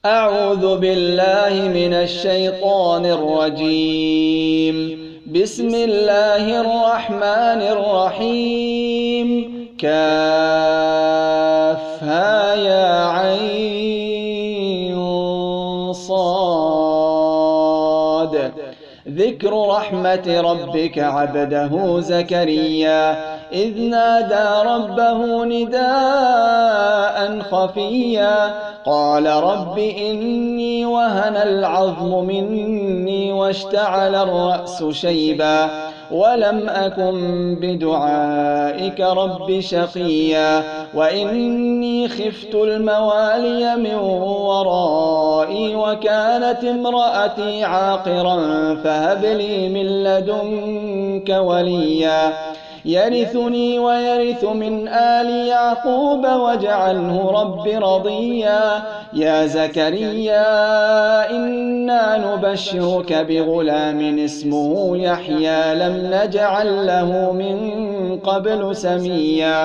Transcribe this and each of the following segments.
أعوذ بالله من الشيطان الرجيم. بسم الله الرحمن الرحيم. كافها يا عين صاد. ذكر رحمة ربك عبده زكريا إذ نادى ربه نداء خفيا قال رب إني وهن العظم مني واشتعل الرأس شيبا ولم أكن بدعائك رب شقيا وإني خفت الموالي من ورائي وكانت امرأتي عاقرا فهب لي من لدنك وليا يرثني ويرث من آل يعقوب واجعله رب رضيا يا زكريا إنا نبشرك بغلام اسمه يحيى لم نجعل له من قبل سميا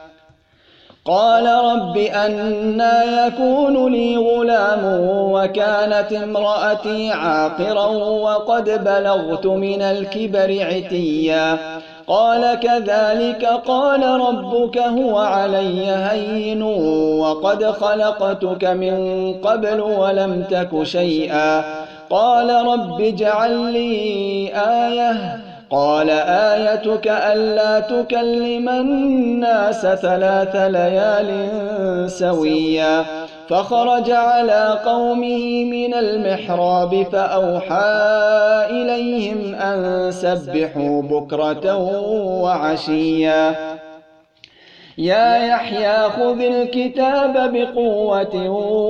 قال رب أنى يكون لي غلام وكانت امرأتي عاقرا وقد بلغت من الكبر عتيا قال كذلك قال ربك هو علي هين وقد خلقتك من قبل ولم تك شيئا قال رب اجعل لي آية قال آيتك ألا تكلم الناس 3 ليال سويا فخرج على قومه من المحراب فأوحى إليهم أن سبحوا بكرة وعشيا يا يحيى خذ الكتاب بقوة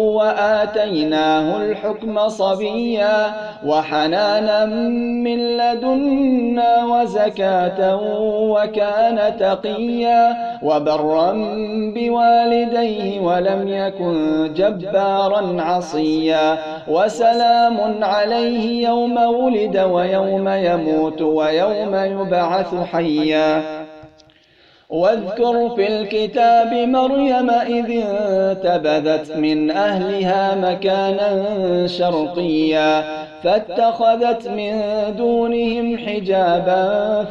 وآتيناه الحكم صبيا وحنانا من لدنا وزكاة وكان تقيا وبرا بوالديه ولم يكن جبارا عصيا وسلام عليه يوم ولد ويوم يموت ويوم يبعث حيا واذكر في الكتاب مريم إذ انتبذت من أهلها مكانا شرقيا فاتخذت من دونهم حجابا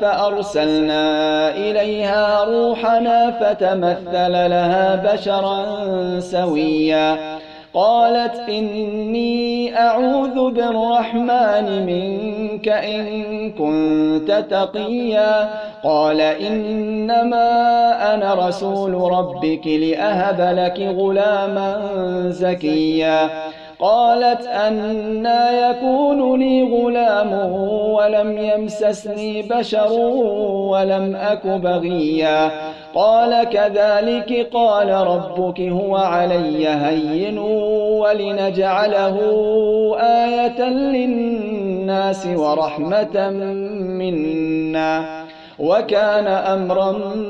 فأرسلنا إليها روحنا فتمثل لها بشرا سويا قالت إني أعوذ بالرحمن منك إن كنت تقيا قال إنما أنا رسول ربك لأهب لك غلاما زكيا قالت أنى يكون لي غلام ولم يمسسني بشر ولم أك بغيا قال كذلك قال ربك هو علي هين ولنجعله آية للناس ورحمة منا وكان أمرا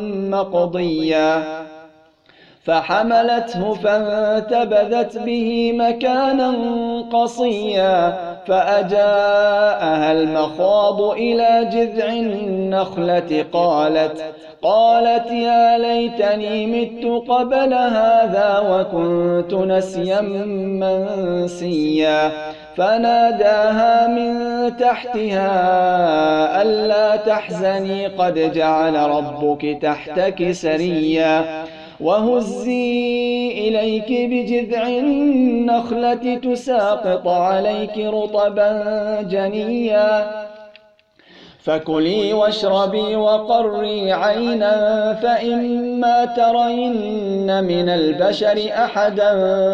مقضيا فحملته فانتبذت به مكانا قصيا فأجاءها المخاض إلى جذع النخلة قالت يا ليتني مت قبل هذا وكنت نسيا منسيا فناداها من تحتها ألا تحزني قد جعل ربك تحتك سريا وهزي إليك بجذع النخلة تساقط عليك رطبا جنيا فكلي واشربي وقري عينا فإما ترين من البشر أحدا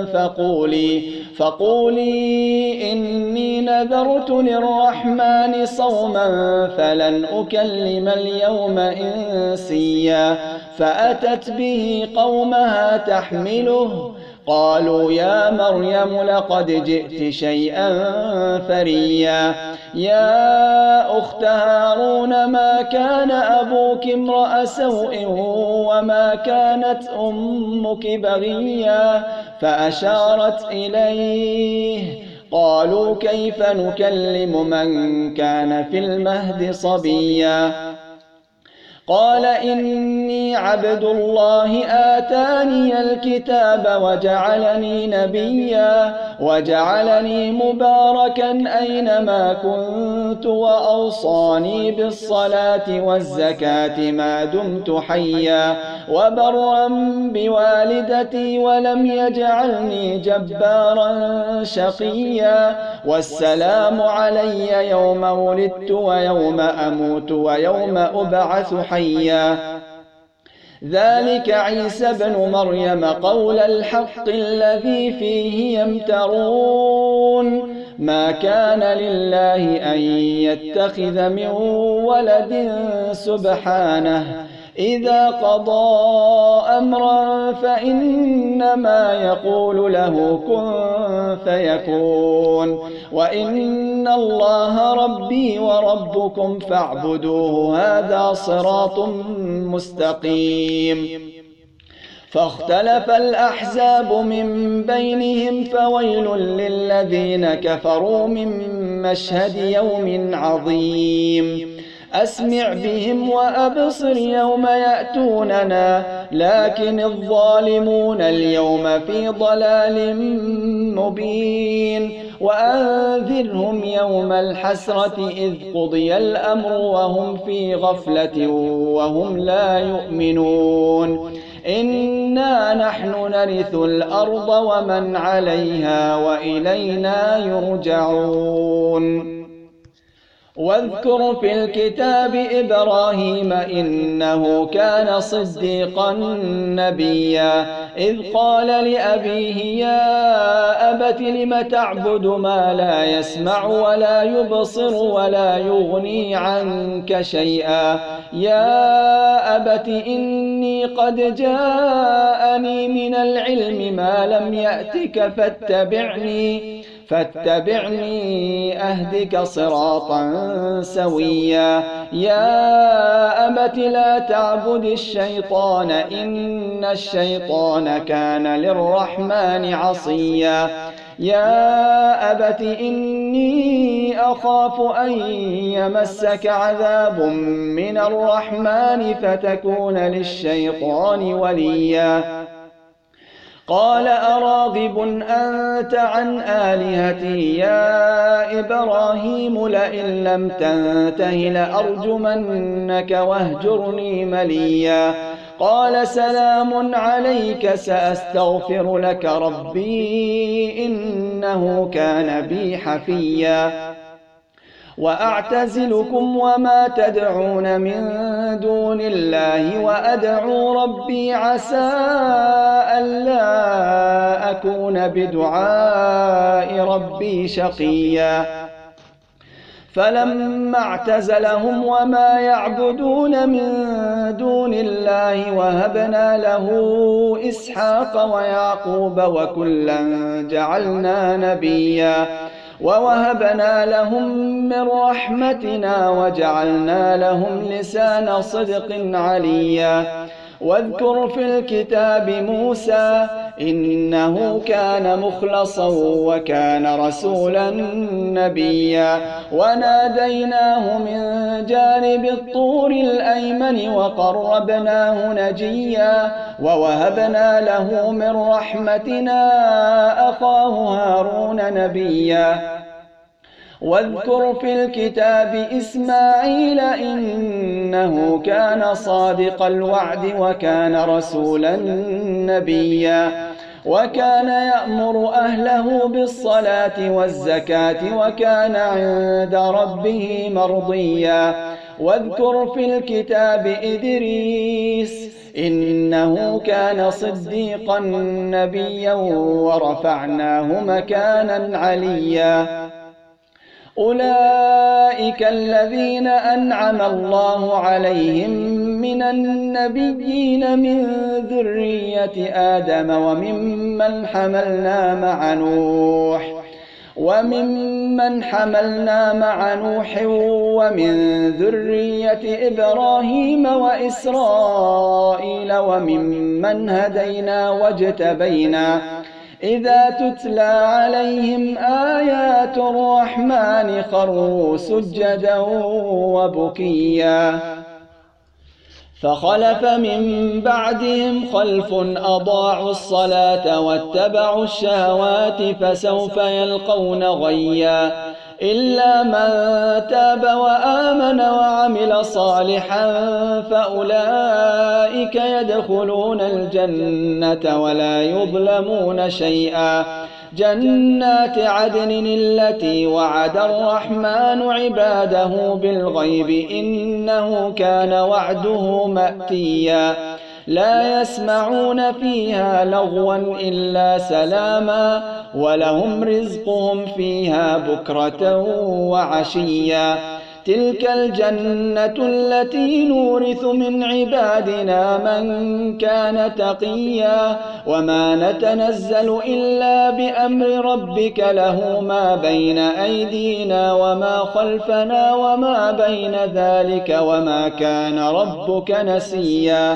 فقولي إني نذرت للرحمن صوما فلن أكلم اليوم إنسيا فأتت به قومها تحمله قالوا يا مريم لقد جئت شيئا فريا يا أخت هارون ما كان أبوك امرأ سوء وما كانت أمك بغيا فأشارت إليه قالوا كيف نكلم من كان في المهد صبيا قال إني عبد الله آتاني الكتاب وجعلني نبيا وجعلني مباركا أينما كنت وأوصاني بالصلاة والزكاة ما دمت حيا وبرا بوالدتي ولم يجعلني جبارا شقيا والسلام علي يوم ولدت ويوم أموت ويوم أبعث حيا ذلك عيسى بن مريم قول الحق الذي فيه يمترون ما كان لله أن يتخذ من ولد سبحانه إذا قضى أمرا فإنما يقول له كن فيكون وإن الله ربي وربكم فاعبدوه هذا صراط مستقيم فاختلف الأحزاب من بينهم فويل للذين كفروا من مشهد يوم عظيم أسمع بهم وأبصر يوم يأتوننا لكن الظالمون اليوم في ضلال مبين وأنذرهم يوم الحسرة إذ قضي الأمر وهم في غفلة وهم لا يؤمنون إنا نحن نرث الأرض ومن عليها وإلينا يرجعون واذكر في الكتاب إبراهيم إنه كان صديقا نبيا إذ قال لأبيه يا أبت لم تعبد ما لا يسمع ولا يبصر ولا يغني عنك شيئا يا أبت إني قد جاءني من العلم ما لم يأتك فاتبعني أهدك صراطا سويا يا أبت لا تعبد الشيطان إن الشيطان كان للرحمن عصيا يا أبت إني أخاف أن يمسك عذاب من الرحمن فتكون للشيطان وليا قال أراغب أنت عن آلهتي يا إبراهيم لئن لم تنته لأرجمنك واهجرني مليا قال سلام عليك سأستغفر لك ربي إنه كان بي حفيا وأعتزلكم وما تدعون من دون الله وأدعو ربي عسى ألا أكون بدعاء ربي شقيا فلما اعتزلهم وما يعبدون من دون الله وهبنا له إسحاق ويعقوب وكلا جعلنا نبيا ووهبنا لهم من رحمتنا وجعلنا لهم لسان صدق عليا واذكر في الكتاب موسى إنه كان مخلصا وكان رسولا نبيا وناديناه من جانب الطور الأيمن وقربناه نجيا ووهبنا له من رحمتنا أخاه هارون نبيا واذكر في الكتاب إسماعيل إنه كان صادق الوعد وكان رسولا نبيا وكان يأمر أهله بالصلاة والزكاة وكان عند ربه مرضيا واذكر في الكتاب إدريس إنه كان صديقا نبيا ورفعناه مكانا عليا أولئك الذين أنعم الله عليهم من النبيين من ذرية آدم وممن حملنا مع نوح ومن ذرية إبراهيم وإسرائيل وممن هدينا واجتبينا إذا تتلى عليهم آيات الرحمن خروا سجدا وبكيا فخلف من بعدهم خلف أضاعوا الصلاة واتبعوا الشهوات فسوف يلقون غيا إلا من تاب وآمن وعمل صالحا فأولئك يدخلون الجنة ولا يظلمون شيئا جنات عدن التي وعد الرحمن عباده بالغيب إنه كان وعده مأتيا لا يسمعون فيها لغوا إلا سلاما ولهم رزقهم فيها بكرة وعشيا تلك الجنة التي نورث من عبادنا من كان تقيا وما نتنزل إلا بأمر ربك له ما بين أيدينا وما خلفنا وما بين ذلك وما كان ربك نسيا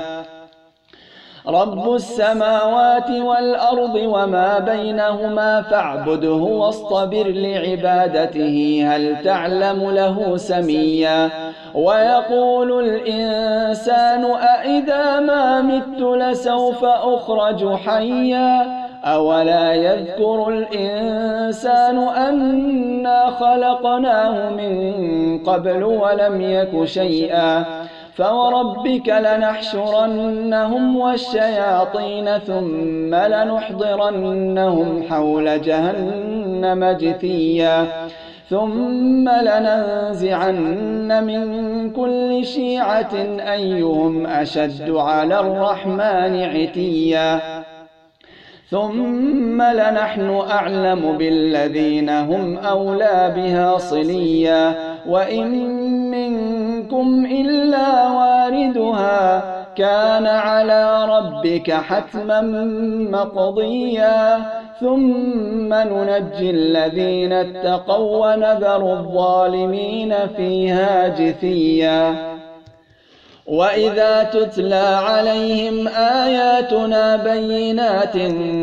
رب السماوات والأرض وما بينهما فاعبده واصطبر لعبادته هل تعلم له سميا ويقول الإنسان أإذا ما مت لسوف أخرج حيا أولا يذكر الإنسان أنا خلقناه من قبل ولم يك شيئا فوربك لنحشرنهم والشياطين ثم لنحضرنهم حول جهنم جثيا ثم لننزعن من كل شيعة أيهم أشد على الرحمن عتيا ثم لنحن أعلم بالذين هم أولى بها صليا وإن منكم إلا واردها كان على ربك حتما مقضيا ثم ننجي الذين اتقوا ونذر الظالمين فيها جثيا وإذا تتلى عليهم آياتنا بينات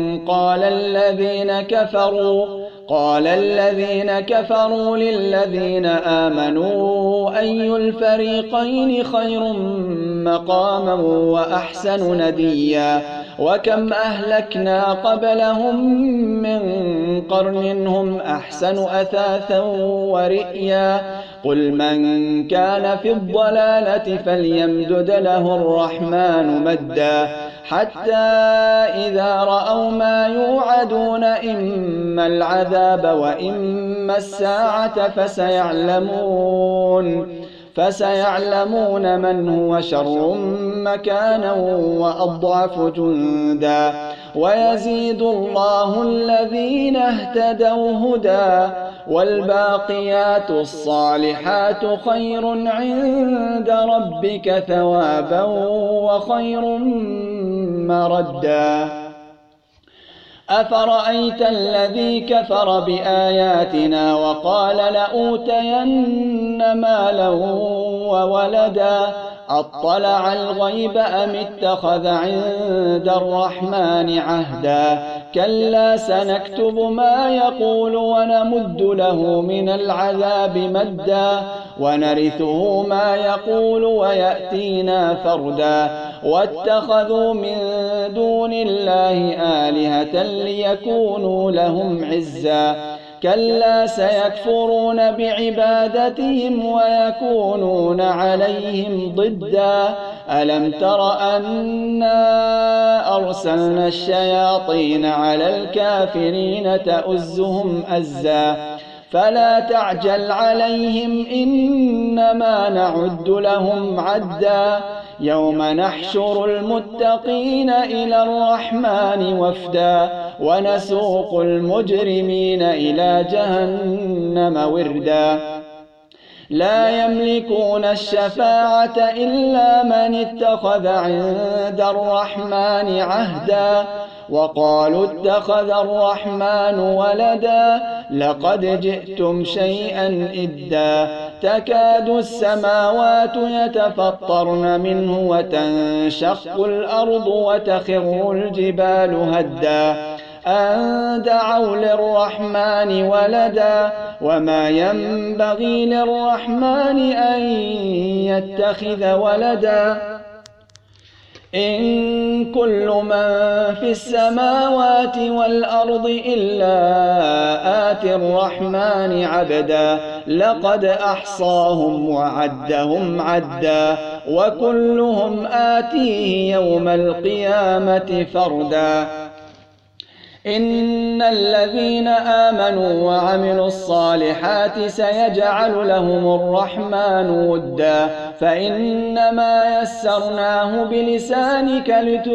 قال الذين كفروا للذين آمنوا أي الفريقين خير مقاما وأحسن نديا وكم أهلكنا قبلهم من قرن هم أحسن أثاثا ورئيا قل من كان في الضلالة فليمدد له الرحمن مدا حتى إذا رأوا ما يوعدون إما العذاب وإما الساعة فسيعلمون من هو شر مكانا وأضعف جندا ويزيد الله الذين اهتدوا هدى والباقيات الصالحات خير عند ربك ثوابا وخير مردا أفرأيت الذي كفر بآياتنا وقال لأوتين مالا وولدا أطلع الغيب أم اتخذ عند الرحمن عهدا كلا سنكتب ما يقول ونمد له من العذاب مدا ونرثه ما يقول ويأتينا فردا واتخذوا من دون الله آلهة ليكونوا لهم عزا كلا سيكفرون بعبادتهم ويكونون عليهم ضدا ألم تر أنا أرسلنا الشياطين على الكافرين تؤزهم أزا فلا تعجل عليهم إنما نعد لهم عدا يوم نحشر المتقين إلى الرحمن وفدا ونسوق المجرمين إلى جهنم وردا لا يملكون الشفاعة إلا من اتخذ عند الرحمن عهدا وقالوا اتخذ الرحمن ولدا لقد جئتم شيئا إدا تكاد السماوات يتفطرن منه وتنشق الأرض وتخر الجبال هدا أن دعوا للرحمن ولدا وما ينبغي للرحمن أن يتخذ ولدا إن كل من في السماوات والأرض إلا آتي الرحمن عبدا لقد أحصاهم وعدهم عدا وكلهم آتيه يوم القيامة فردا إن الذين آمنوا وعملوا الصالحات سيجعل لهم الرحمن ودا فإنما يسرناه بلسانك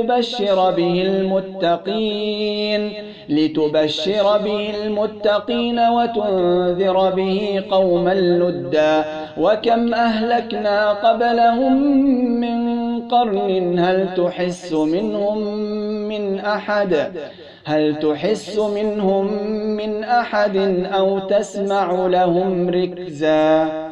لتبشر به المتقين وتنذر به قوما لدا وكم أهلكنا قبلهم من قرن هل تحس منهم من أحد أو تسمع لهم ركزا